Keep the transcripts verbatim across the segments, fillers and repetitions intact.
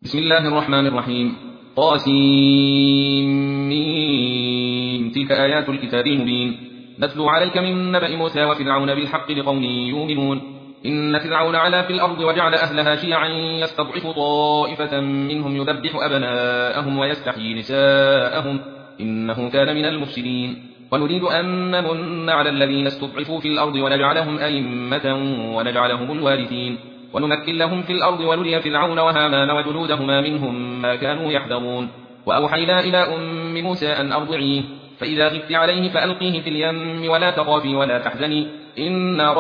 بسم الله الرحمن الرحيم. طاسيم. تلك آيات الكتاب المبين نتلو عليك من نبأ موسى وفرعون بالحق لقوم يؤمنون. إن فرعون علا في الأرض وجعل أهلها شيعا يستضعف طائفة منهم يذبح أبناءهم ويستحيي نساءهم إنه كان من المفسدين. ونريد أن نمن على الذين استضعفوا في الأرض ونجعلهم أئمة ونجعلهم الوارثين ونمكن لهم في الأرض ونري فرعون وهامان وجنودهما منهم ما كانوا يحذرون. وأوحينا إلى أم موسى أن أرضعيه فإذا خفت عليه فألقيه في اليم ولا تخافي ولا تحزني إنا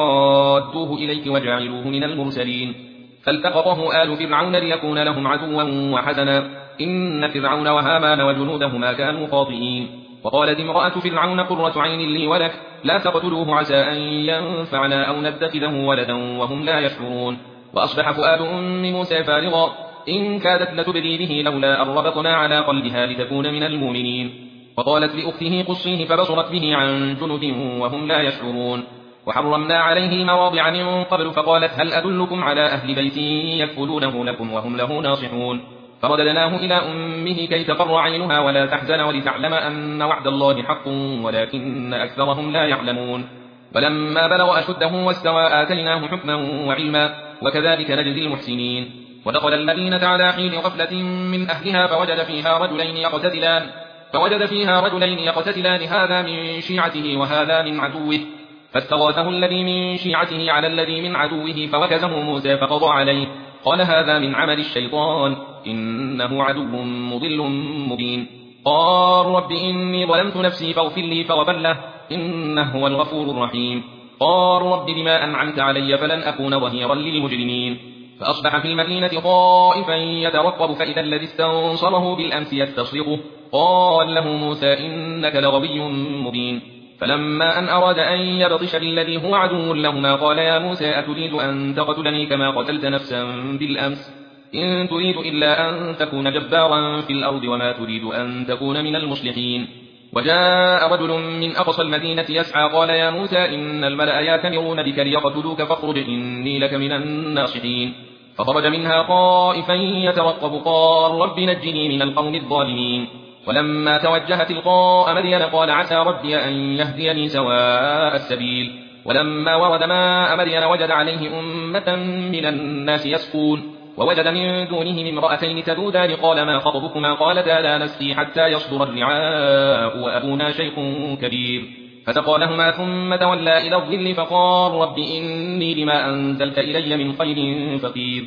رادوه إليك وجعلوه من المرسلين. فالتقطه آل فرعون ليكون لهم عدوا وحزنا إن فرعون وهامان وجنودهما كانوا خاطئين. وقالت امرأة فرعون قرة عين لي ولك لا تقتلوه عسى أن ينفعنا أو نتخذه ولدا وهم لا يشعرون. وأصبح فؤاد أم موسى فارغا إن كادت لتبدي به لولا أن ربطنا على قلبها لتكون من المؤمنين. وقالت لأخته قصيه فبصرت به عن جنود وهم لا يشعرون. وحرمنا عليه مواضع من قبل فقالت هل أدلكم على أهل بيت يكفلونه لكم وهم له ناصحون. فرددناه إلى أمه كي تقر عينها ولا تحزن ولتعلم أن وعد الله حق ولكن أكثرهم لا يعلمون. ولما بلغ أشده واستوى آتيناه حكما وعلما وكذلك نجزي المحسنين. ودخل المدينة على حين غفلة من أهلها فوجد فيها رجلين يقتتلان فوجد فيها رجلين يقتتلان هذا من شيعته وهذا من عدوه فاستغاثه الذي من شيعته على الذي من عدوه فوكزه موسى فقضى عليه قال هذا من عمل الشيطان إنه عدو مضل مبين. قال رب إني ظلمت نفسي فاغفر لي فغفر له إنه هو الغفور الرحيم. قال رب بما أنعمت علي فلن أكون ظهيرا للمجرمين. فأصبح في المدينة خائفا يترقب فإذا الذي استنصره بالأمس يستصرخه قال له موسى إنك لغوي مبين. فلما أن أراد أن يبطش بالذي هو عدو لهما قال يا موسى أتريد أن تقتلني كما قتلت نفسا بالأمس إن تريد إلا أن تكون جبارا في الأرض وما تريد أن تكون من المصلحين. وجاء رجل من أقصى المدينة يسعى قال يا موسى إن الملأ يأتمرون بك ليقتلوك فاخرج إني لك من الناصحين. فخرج منها خائفا يترقب قال رب نجني من القوم الظالمين. ولما توجه تلقاء مدين قال عسى ربي أن يهديني سواء السبيل. ولما ورد ماء مدين وجد عليه أمة من الناس يسقون ووجد من دونهم امرأتين تذودان قال ما خطبكما قالتا لا نسقي حتى يصدر الرعاء وأبونا شيخ كبير. فسقى لهما ثم تولى إلى الظل فقال رب إني لما أنزلت إلي من خير فقير.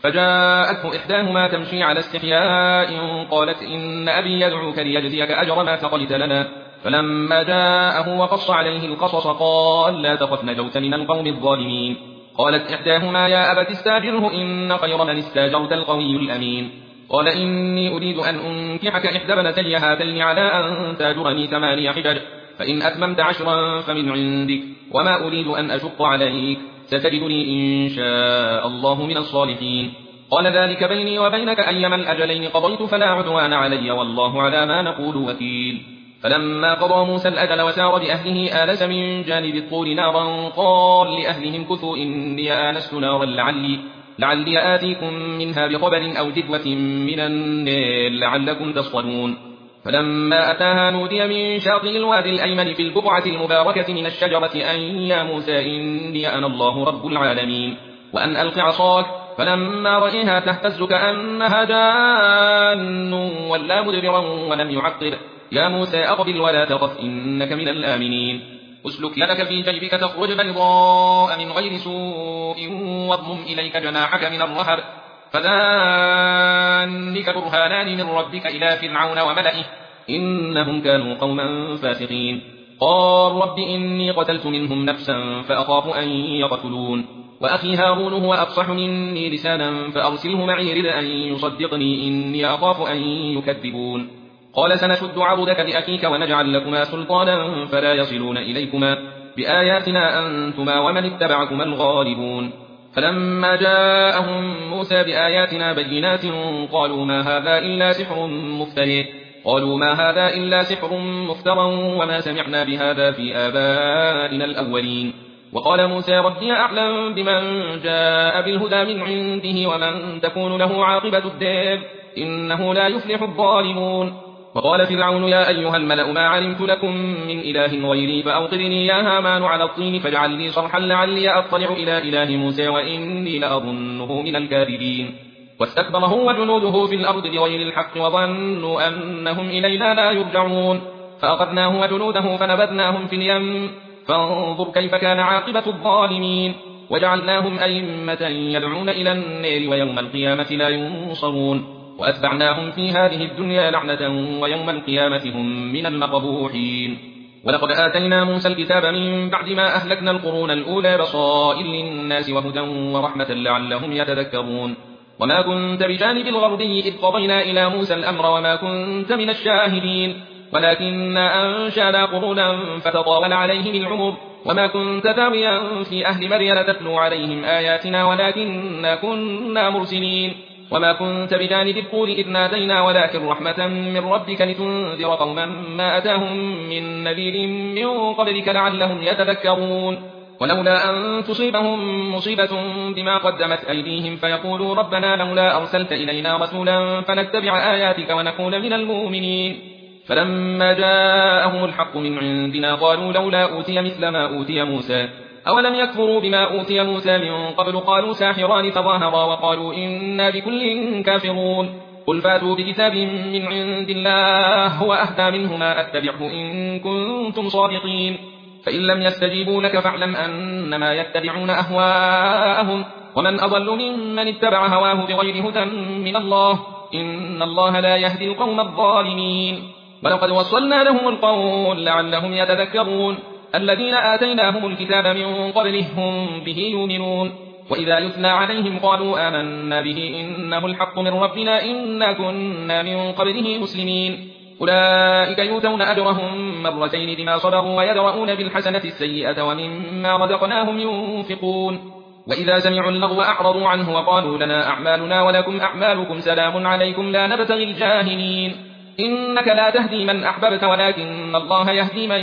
فجاءته إحداهما تمشي على استحياء قالت إن أبي يدعوك ليجزيك أجر ما سقيت لنا. فلما جاءه وقص عليه القصص قال لا تخف نجوت من القوم الظالمين. قالت إحداهما يا أبت استاجره إن خير من استاجرت القوي الأمين. قال إني أريد أن أنكحك إحدى بنتي هاتين على أن تاجرني ثماني حجج فإن أتممت عشرا فمن عندك وما أريد أن أشق عليك ستجدني إن شاء الله من الصالحين. قال ذلك بيني وبينك أيما الأجلين قضيت فلا عدوان علي والله على ما نقول وكيل. فلما قضى موسى الأجل وسار بأهله آنس من جانب الطور نارا قال لأهلهم كثوا إني آنست نارا لعلي, لعلي آتيكم منها بخبر أو جدوة من النار لعلكم تصطلون. فلما أتاها نودي من شاطئ الوادي الأيمن في البقعة المباركة من الشجرة أن يا موسى إني أنا الله رب العالمين وأن ألق عصاك. فلما رأيها تهتز كأنها جان ولا مدبرا ولم يعقب يا موسى أقبل ولا تخف إنك من الآمنين. أسلك يدك في جيبك تخرج بيضاء من غير سوء واضمم إليك جناحك من الرهب فذلك برهانان من ربك إلى فرعون وملئه إنهم كانوا قوما فاسقين. قال رب إني قتلت منهم نفسا فأخاف أن يقتلون وأخي هارون هو أفصح مني لسانا فأرسله معي رد أن يصدقني إني أخاف أن يكذبون. قال سنشد عضدك بأخيك ونجعل لكما سلطانا فلا يصلون إليكما بآياتنا أنتما ومن اتبعكما الغالبون. فلما جاءهم موسى بآياتنا بينات قالوا ما هذا إلا سحر مفترى قالوا ما هذا إلا سحر مفترى وما سمعنا بهذا في آبائنا الأولين. وقال موسى ربي أعلم بمن جاء بالهدى من عنده ومن تكون له عاقبة الدار إنه لا يفلح الظالمون. وقال فرعون يا أيها الملأ ما علمت لكم من إله غيري فأوقدني يا هامان على الطين فاجعل لي صرحا لعلي أطلع إلى إله موسى وإني لأظنه من الكاذبين. واستكبر هو وجنوده في الأرض بغير الحق وظنوا أنهم إلينا لا يرجعون فأخذناه وجنوده فنبذناهم في اليم فانظر كيف كان عاقبة الظالمين. وجعلناهم أئمة يدعون إلى النار ويوم القيامة لا ينصرون وأتبعناهم في هذه الدنيا لعنة ويوم القيامة هم من المقبوحين. ولقد آتينا موسى الكتاب من بعد ما أهلكنا القرون الأولى بصائر للناس وهدى ورحمة لعلهم يتذكرون. وما كنت بجانب الغربي إذ قضينا إلى موسى الأمر وما كنت من الشاهدين ولكننا أنشأنا قرونا فتطاول عليهم العمر وما كنت ثاويا في أهل مريم تتلو عليهم آياتنا ولكننا كنا مرسلين. وما كنت بجانب الطور إذ نادينا ولكن رحمة من ربك لتنذر قوما ما أتاهم من نذير من قبلك لعلهم يتذكرون. ولولا أن تصيبهم مصيبة بما قدمت أيديهم فيقولوا ربنا لولا أرسلت إلينا رسولا فنتبع آياتك ونكون من المؤمنين. فلما جاءهم الحق من عندنا قالوا لولا أوتي مثل ما أوتي موسى أولم يكفروا بما أوتي موسى من قبل قالوا ساحران تظاهرا وقالوا إنا بكل كافرون. قل فاتوا بكتاب من عند الله هو أهدى منهما أتبعه إن كنتم صادقين. فإن لم يستجيبوا لك فاعلم أنما يتبعون أهواءهم ومن أضل ممن اتبع هواه بغير هدى من الله إن الله لا يهدي القوم الظالمين. ولقد وصلنا لهم القول لعلهم يتذكرون. الذين آتيناهم الكتاب من قبله هم به يؤمنون وإذا يتلى عليهم قالوا آمنا به إنه الحق من ربنا إنا كنا من قبله مسلمين. أولئك يؤتون أجرهم مرتين بما صبروا ويدرؤون بالحسنة السيئة ومما رزقناهم ينفقون. وإذا سمعوا اللغو أعرضوا عنه وقالوا لنا أعمالنا ولكم أعمالكم سلام عليكم لا نبتغي الجاهلين. إنك لا تهدي من أحببت ولكن الله يهدي من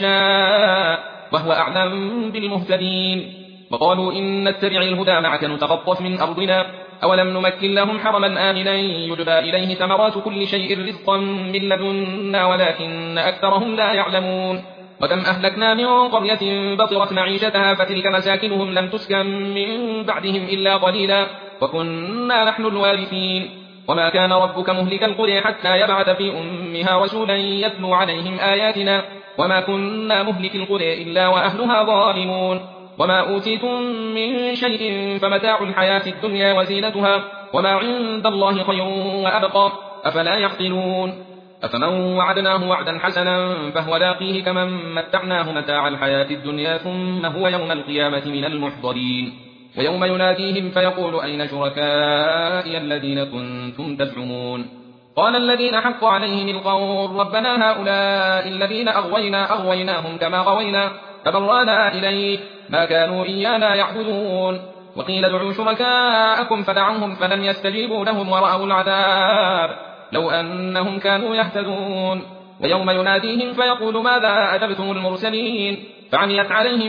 يشاء وهو أعلم بالمهتدين. وقالوا إن نتبع الهدى معك نتخطف من أرضنا أولم نمكن لهم حرما آمنا يجبى إليه ثمرات كل شيء رزقا من لدنا ولكن أكثرهم لا يعلمون. وكم أهلكنا من قرية بطرت معيشتها فتلك مساكنهم لم تسكن من بعدهم إلا قليلا وكنا نحن الوارثين. وما كان ربك مهلك القرى حتى يبعث في أمها رسولا يتلو عليهم آياتنا وما كنا مهلك القرى إلا وأهلها ظالمون. وما أوتيتم من شيء فمتاع الحياة الدنيا وزينتها وما عند الله خير وأبقى أفلا يعقلون. أفمن وعدناه وعدا حسنا فهو لاقيه كمن متعناه متاع الحياة الدنيا ثم هو يوم القيامة من المحضرين. ويوم يناديهم فيقول أين شركائي الذين كنتم تزعمون قال الذين حق عليهم القول ربنا هؤلاء الذين أغوينا أغويناهم كما غوينا تبرأنا إليك ما كانوا إيانا يعبدون. وقيل ادعوا شركاءكم فدعوهم فلم يستجيبوا لهم ورأوا العذاب لو أنهم كانوا يهتدون. ويوم يناديهم فيقول ماذا أجبتم المرسلين فعميت عليهم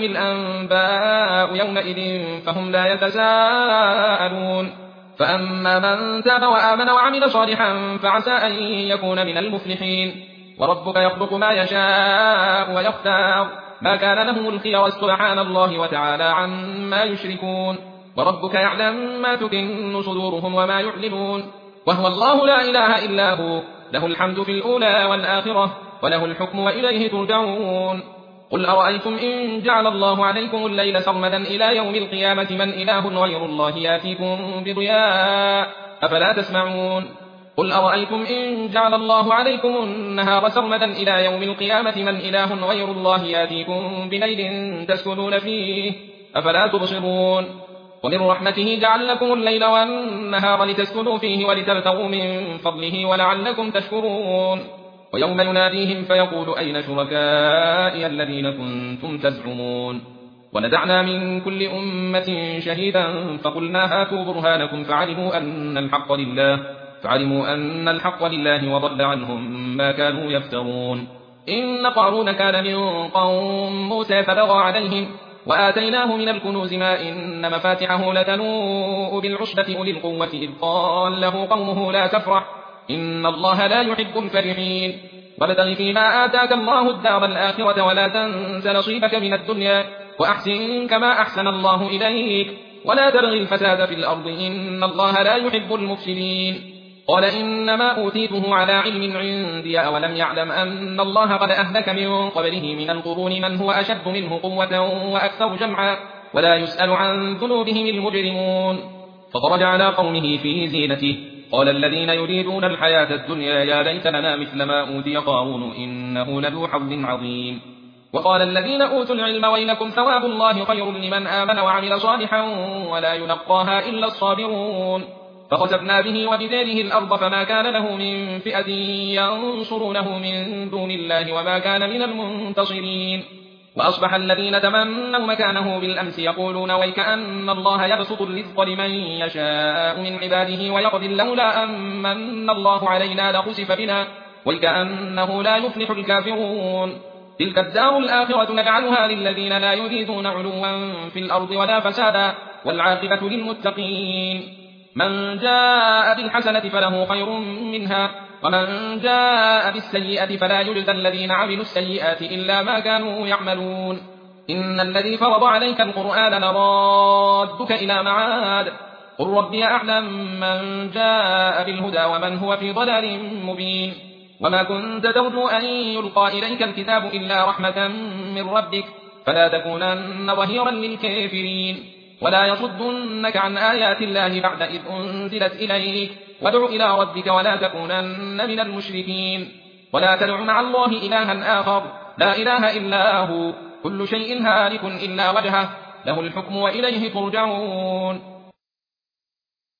الأنباء يومئذ فهم لا يتساءلون. فأما من تاب وآمن وعمل صالحا فعسى أن يكون من المفلحين. وربك يخلق ما يشاء ويختار ما كان لهم الخير سبحان الله وتعالى عما يشركون. وربك يعلم ما تكن صدورهم وما يعلنون وهو الله لا إله إلا هو له الحمد في الأولى والآخرة وله الحكم وإليه ترجعون. قل أرأيتم إن جعل الله عليكم الليل سرمدا إلى يوم القيامة من إله غير الله ياتيكم بضياء أفلا تسمعون. قل أرأيتم إن جعل الله عليكم النهار سرمدا إلى يوم القيامة من إله غير الله ياتيكم بليل تسكنون فيه أفلا تبصرون. ومن رحمته جعل لكم الليل والنهار لتسكنوا فيه ولتبتغوا من فضله ولعلكم تشكرون. ويوم يناديهم فيقول أين شركائي الذين كنتم تزعمون ونزعنا من كل أمة شهيدا فقلنا هاتوا برهانكم فعلموا أن الحق لله فعلموا أن الحق لله وضل عنهم ما كانوا يفترون. إن قارون كان من قوم موسى فبغى عليهم وآتيناه من الكنوز ما إن مفاتحه لتنوء بالعصبة أولي القوة إذ قال له قومه لا تفرح إن الله لا يحب الفرحين وابتغ فيما آتاك الله الدار الآخرة ولا تنس نصيبك من الدنيا وأحسن كما أحسن الله إليك ولا تبغ الفساد في الأرض إن الله لا يحب المفسدين قال إنما أوتيته على علم عندي أولم يعلم أن الله قد أهلك من قبله من القرون من هو أشد منه قوة وأكثر جمعا ولا يسأل عن ذنوبهم المجرمون فخرج على قومه في زينته قال الذين يريدون الحياة الدنيا يا ليت لنا مثل ما أوتي قارون إنه لذو حظ عظيم وقال الذين أوتوا العلم ويلكم ثواب الله خير لمن آمن وعمل صالحا ولا يلقاها إلا الصابرون فخسفنا به وبداره الأرض فما كان له من فئة ينصرونه من دون الله وما كان من المنتصرين وأصبح الذين تمنوا مكانه بالأمس يقولون ويكأن الله يبسط الرزق لمن يشاء من عباده ويقدر لولا أمن الله علينا لخسف بنا ويكأنه لا يفلح الكافرون تلك الدار الآخرة نجعلها للذين لا يريدون علوا في الأرض ولا فسادا والعاقبة للمتقين من جاء بالحسنة فله خير منها ومن جاء بالسيئة فلا يجزى الذين عملوا السيئات إلا ما كانوا يعملون إن الذي فرض عليك القرآن لرادك إلى معاد قل ربي أعلم من جاء بالهدى ومن هو في ضلال مبين وما كنت ترجو أن يلقى إليك الكتاب إلا رحمة من ربك فلا تكونن ظهيرا للكافرين ولا يصدنك عن آيات الله بعد إذ أنزلت إليك وادع إلى ربك ولا تكونن من المشركين ولا تدع مع الله إلها آخر لا إله إلا هو كل شيء هالك إلا وجهه له الحكم وإليه ترجعون